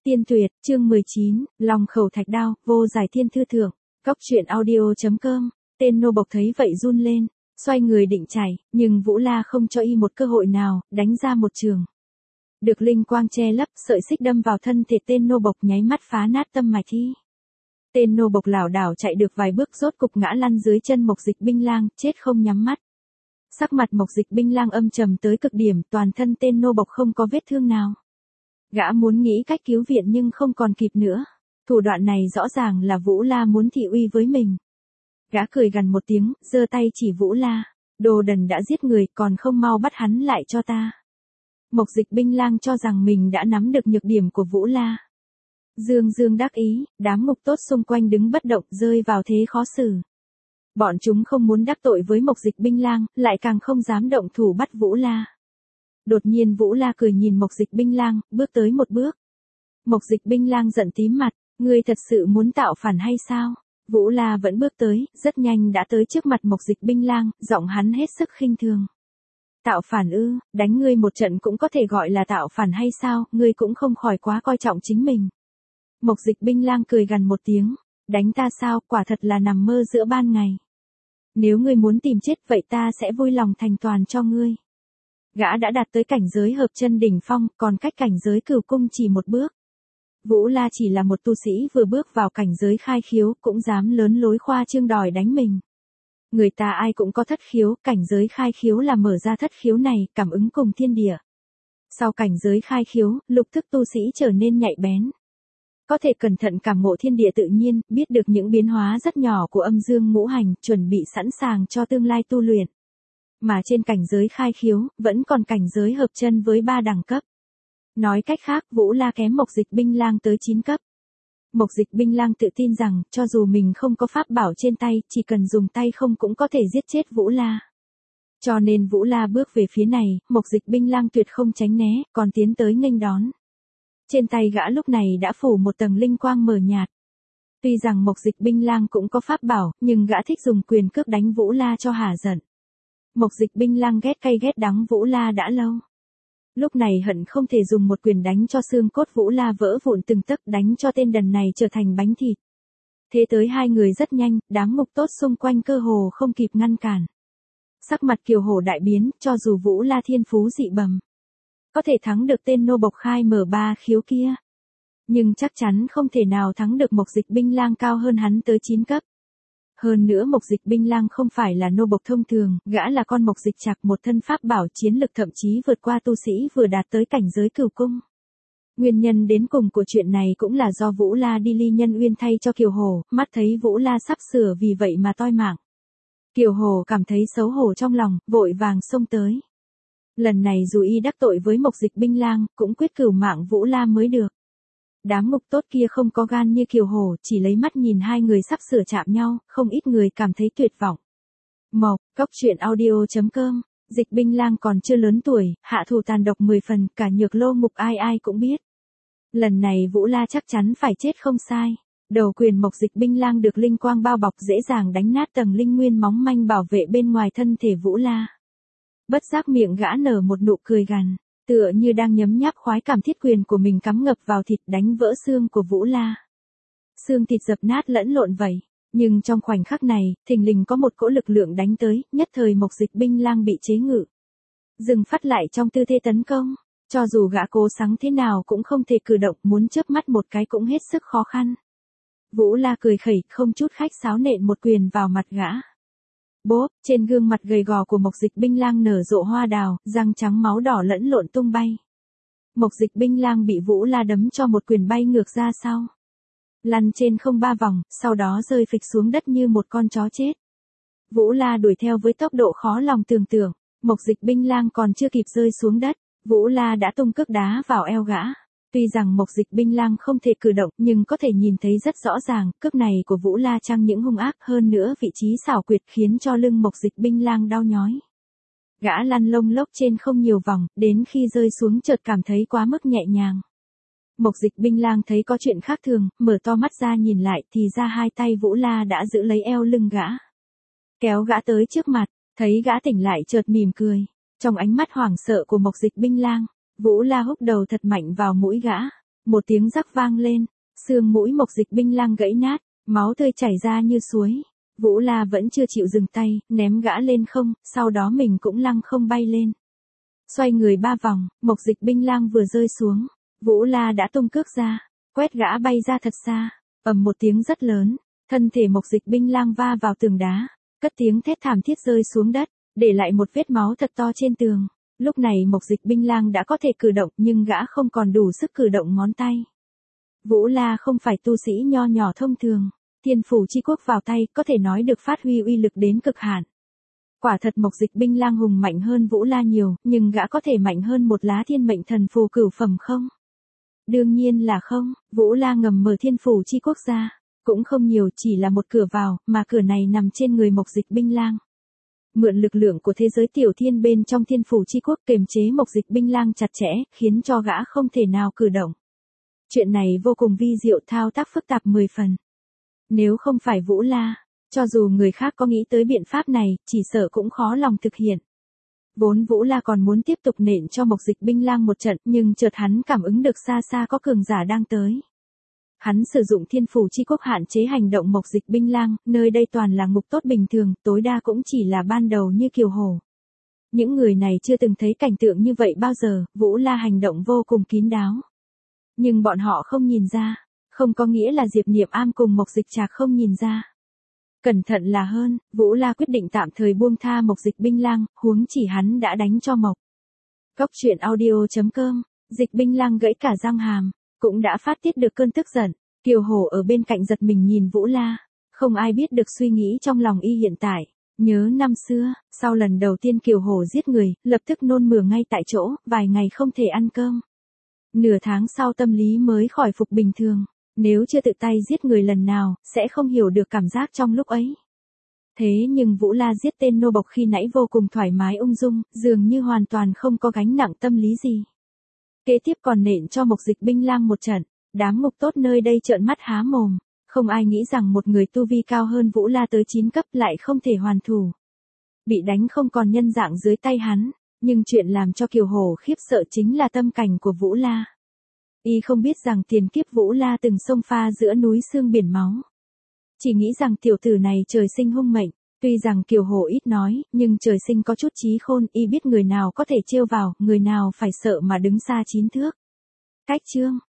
Tiên tuyệt, chương 19, lòng khẩu thạch đao, vô giải thiên thư thượng, góc truyện audio.com, tên nô bộc thấy vậy run lên, xoay người định chạy, nhưng Vũ La không cho y một cơ hội nào, đánh ra một trường. Được linh quang che lấp, sợi xích đâm vào thân thể tên nô bộc nháy mắt phá nát tâm mạch thi. Tên nô bộc lảo đảo chạy được vài bước rốt cục ngã lăn dưới chân Mộc Dịch Binh Lang, chết không nhắm mắt. Sắc mặt Mộc Dịch Binh Lang âm trầm tới cực điểm, toàn thân tên nô bộc không có vết thương nào. Gã muốn nghĩ cách cứu viện nhưng không còn kịp nữa. Thủ đoạn này rõ ràng là Vũ La muốn thị uy với mình. Gã cười gằn một tiếng, giơ tay chỉ Vũ La. Đồ đần đã giết người, còn không mau bắt hắn lại cho ta. Mộc Dịch Binh Lang cho rằng mình đã nắm được nhược điểm của Vũ La. Dương đắc ý, đám ngục tốt xung quanh đứng bất động, rơi vào thế khó xử. Bọn chúng không muốn đắc tội với Mộc Dịch Binh Lang, lại càng không dám động thủ bắt Vũ La. Đột nhiên Vũ La cười nhìn Mộc Dịch Binh Lang, bước tới một bước. Mộc Dịch Binh Lang giận tím mặt, ngươi thật sự muốn tạo phản hay sao? Vũ La vẫn bước tới, rất nhanh đã tới trước mặt Mộc Dịch Binh Lang, giọng hắn hết sức khinh thường. Tạo phản ư, đánh ngươi một trận cũng có thể gọi là tạo phản hay sao, ngươi cũng không khỏi quá coi trọng chính mình. Mộc Dịch Binh Lang cười gằn một tiếng, đánh ta sao, quả thật là nằm mơ giữa ban ngày. Nếu ngươi muốn tìm chết vậy ta sẽ vui lòng thành toàn cho ngươi. Gã đã đạt tới cảnh giới hợp chân đỉnh phong, còn cách cảnh giới cửu cung chỉ một bước. Vũ La chỉ là một tu sĩ vừa bước vào cảnh giới khai khiếu, cũng dám lớn lối khoa trương đòi đánh mình. Người ta ai cũng có thất khiếu, cảnh giới khai khiếu là mở ra thất khiếu này, cảm ứng cùng thiên địa. Sau cảnh giới khai khiếu, lục thức tu sĩ trở nên nhạy bén. Có thể cẩn thận cảm ngộ thiên địa tự nhiên, biết được những biến hóa rất nhỏ của âm dương ngũ hành, chuẩn bị sẵn sàng cho tương lai tu luyện. Mà trên cảnh giới khai khiếu, vẫn còn cảnh giới hợp chân với 3 đẳng cấp. Nói cách khác, Vũ La kém Mộc Dịch Binh Lang tới 9 cấp. Mộc Dịch Binh Lang tự tin rằng, cho dù mình không có pháp bảo trên tay, chỉ cần dùng tay không cũng có thể giết chết Vũ La. Cho nên Vũ La bước về phía này, Mộc Dịch Binh Lang tuyệt không tránh né, còn tiến tới nghênh đón. Trên tay gã lúc này đã phủ một tầng linh quang mờ nhạt. Tuy rằng Mộc Dịch Binh Lang cũng có pháp bảo, nhưng gã thích dùng quyền cước đánh Vũ La cho hả giận. Mộc Dịch Binh Lang ghét cay ghét đắng Vũ La đã lâu. Lúc này hận không thể dùng một quyền đánh cho xương cốt Vũ La vỡ vụn từng tấc, đánh cho tên đần này trở thành bánh thịt. Thế tới hai người rất nhanh, đám ngục tốt xung quanh cơ hồ không kịp ngăn cản. Sắc mặt Kiều Hổ đại biến, cho dù Vũ La thiên phú dị bẩm, có thể thắng được tên nô bộc khai mở 3 khiếu kia. Nhưng chắc chắn không thể nào thắng được Mộc Dịch Binh Lang cao hơn hắn tới 9 cấp. Hơn nữa Mộc Dịch Binh Lang không phải là nô bộc thông thường, gã là con Mộc Dịch Trạc, một thân pháp bảo chiến lực thậm chí vượt qua tu sĩ vừa đạt tới cảnh giới cửu cung. Nguyên nhân đến cùng của chuyện này cũng là do Vũ La đi ly nhân uyên thay cho Kiều Hổ, mắt thấy Vũ La sắp sửa vì vậy mà toi mạng. Kiều Hổ cảm thấy xấu hổ trong lòng, vội vàng xông tới. Lần này dù y đắc tội với Mộc Dịch Binh Lang, cũng quyết cửu mạng Vũ La mới được. Đám ngục tốt kia không có gan như Kiều Hổ, chỉ lấy mắt nhìn hai người sắp sửa chạm nhau, không ít người cảm thấy tuyệt vọng. Mộc, góc truyện audio.com, Dịch Binh Lang còn chưa lớn tuổi, hạ thủ tàn độc 10 phần, cả Nhược Lô ngục ai ai cũng biết. Lần này Vũ La chắc chắn phải chết không sai. Đầu quyền Mộc Dịch Binh Lang được linh quang bao bọc, dễ dàng đánh nát tầng linh nguyên móng manh bảo vệ bên ngoài thân thể Vũ La. Bất giác miệng gã nở một nụ cười gằn, tựa như đang nhấm nháp khoái cảm thiết quyền của mình cắm ngập vào thịt, đánh vỡ xương của Vũ La. Xương thịt dập nát lẫn lộn vậy, nhưng trong khoảnh khắc này, thình lình có một cỗ lực lượng đánh tới, nhất thời Mộc Dịch Binh Lang bị chế ngự. Dừng phát lại trong tư thế tấn công, cho dù gã cố gắng thế nào cũng không thể cử động, muốn chớp mắt một cái cũng hết sức khó khăn. Vũ La cười khẩy, không chút khách sáo nện một quyền vào mặt gã. Bốp, trên gương mặt gầy gò của Mộc Dịch Binh Lang nở rộ hoa đào, răng trắng máu đỏ lẫn lộn tung bay. Mộc Dịch Binh Lang bị Vũ La đấm cho một quyền bay ngược ra sau. Lăn trên không 3 vòng, sau đó rơi phịch xuống đất như một con chó chết. Vũ La đuổi theo với tốc độ khó lòng tưởng tượng, Mộc Dịch Binh Lang còn chưa kịp rơi xuống đất, Vũ La đã tung cước đá vào eo gã. Tuy rằng Mộc Dịch Binh Lang không thể cử động, nhưng có thể nhìn thấy rất rõ ràng, cước này của Vũ La chẳng những hung ác, hơn nữa vị trí xảo quyệt khiến cho lưng Mộc Dịch Binh Lang đau nhói. Gã lăn lông lốc trên không nhiều vòng, đến khi rơi xuống chợt cảm thấy quá mức nhẹ nhàng. Mộc Dịch Binh Lang thấy có chuyện khác thường, mở to mắt ra nhìn lại, thì ra hai tay Vũ La đã giữ lấy eo lưng gã. Kéo gã tới trước mặt, thấy gã tỉnh lại chợt mỉm cười. Trong ánh mắt hoảng sợ của Mộc Dịch Binh Lang, Vũ La húc đầu thật mạnh vào mũi gã. Một tiếng rắc vang lên, xương mũi Mộc Dịch Binh Lang gãy nát, máu tươi chảy ra như suối. Vũ La vẫn chưa chịu dừng tay, ném gã lên không, sau đó mình cũng lăng không bay lên. Xoay người 3 vòng, Mộc Dịch Binh Lang vừa rơi xuống, Vũ La đã tung cước ra, quét gã bay ra thật xa, ầm một tiếng rất lớn, thân thể Mộc Dịch Binh Lang va vào tường đá, cất tiếng thét thảm thiết rơi xuống đất, để lại một vết máu thật to trên tường. Lúc này Mộc Dịch Binh Lang đã có thể cử động nhưng gã không còn đủ sức cử động ngón tay. Vũ La không phải tu sĩ nho nhỏ thông thường, Thiên Phủ Chi Quốc vào tay có thể nói được phát huy uy lực đến cực hạn. Quả thật Mộc Dịch Binh Lang hùng mạnh hơn Vũ La nhiều, nhưng gã có thể mạnh hơn một lá thiên mệnh thần phù cửu phẩm không? Đương nhiên là không. Vũ La ngầm mở Thiên Phủ Chi Quốc ra, cũng không nhiều, chỉ là một cửa vào, mà cửa này nằm trên người Mộc Dịch Binh Lang. Mượn lực lượng của thế giới tiểu thiên bên trong Thiên Phủ Chi Quốc kiềm chế Mộc Dịch Binh Lang chặt chẽ, khiến cho gã không thể nào cử động. Chuyện này vô cùng vi diệu, thao tác phức tạp 10 phần. Nếu không phải Vũ La, cho dù người khác có nghĩ tới biện pháp này, chỉ sợ cũng khó lòng thực hiện. Vốn Vũ La còn muốn tiếp tục nện cho Mộc Dịch Binh Lang một trận, nhưng chợt hắn cảm ứng được xa xa có cường giả đang tới. Hắn sử dụng Thiên Phủ Chi Quốc hạn chế hành động Mộc Dịch Binh Lang, nơi đây toàn là ngục tốt bình thường, tối đa cũng chỉ là ban đầu như Kiều Hổ. Những người này chưa từng thấy cảnh tượng như vậy bao giờ, Vũ La hành động vô cùng kín đáo. Nhưng bọn họ không nhìn ra, không có nghĩa là Diệp Niệm Am cùng Mộc Dịch Trạc không nhìn ra. Cẩn thận là hơn, Vũ La quyết định tạm thời buông tha Mộc Dịch Binh Lang, huống chỉ hắn đã đánh cho Mộc. Cốc truyện audio.com, Dịch Binh Lang gãy cả răng hàm, cũng đã phát tiết được cơn tức giận. Kiều Hổ ở bên cạnh giật mình nhìn Vũ La, không ai biết được suy nghĩ trong lòng y hiện tại. Nhớ năm xưa, sau lần đầu tiên Kiều Hổ giết người, lập tức nôn mửa ngay tại chỗ, vài ngày không thể ăn cơm. Nửa tháng sau tâm lý mới khỏi phục bình thường. Nếu chưa tự tay giết người lần nào, sẽ không hiểu được cảm giác trong lúc ấy. Thế nhưng Vũ La giết tên nô bộc khi nãy vô cùng thoải mái ung dung, dường như hoàn toàn không có gánh nặng tâm lý gì. Kế tiếp còn nện cho Mộc Dịch Binh Lang một trận, đám ngục tốt nơi đây trợn mắt há mồm, không ai nghĩ rằng một người tu vi cao hơn Vũ La tới 9 cấp lại không thể hoàn thủ. Bị đánh không còn nhân dạng dưới tay hắn, nhưng chuyện làm cho Kiều Hổ khiếp sợ chính là tâm cảnh của Vũ La. Y không biết rằng tiền kiếp Vũ La từng xông pha giữa núi xương biển máu. Chỉ nghĩ rằng tiểu tử này trời sinh hung mệnh, tuy rằng Kiều Hổ ít nói, nhưng trời sinh có chút trí khôn, y biết người nào có thể trêu vào, người nào phải sợ mà đứng xa 9 thước. Cách chương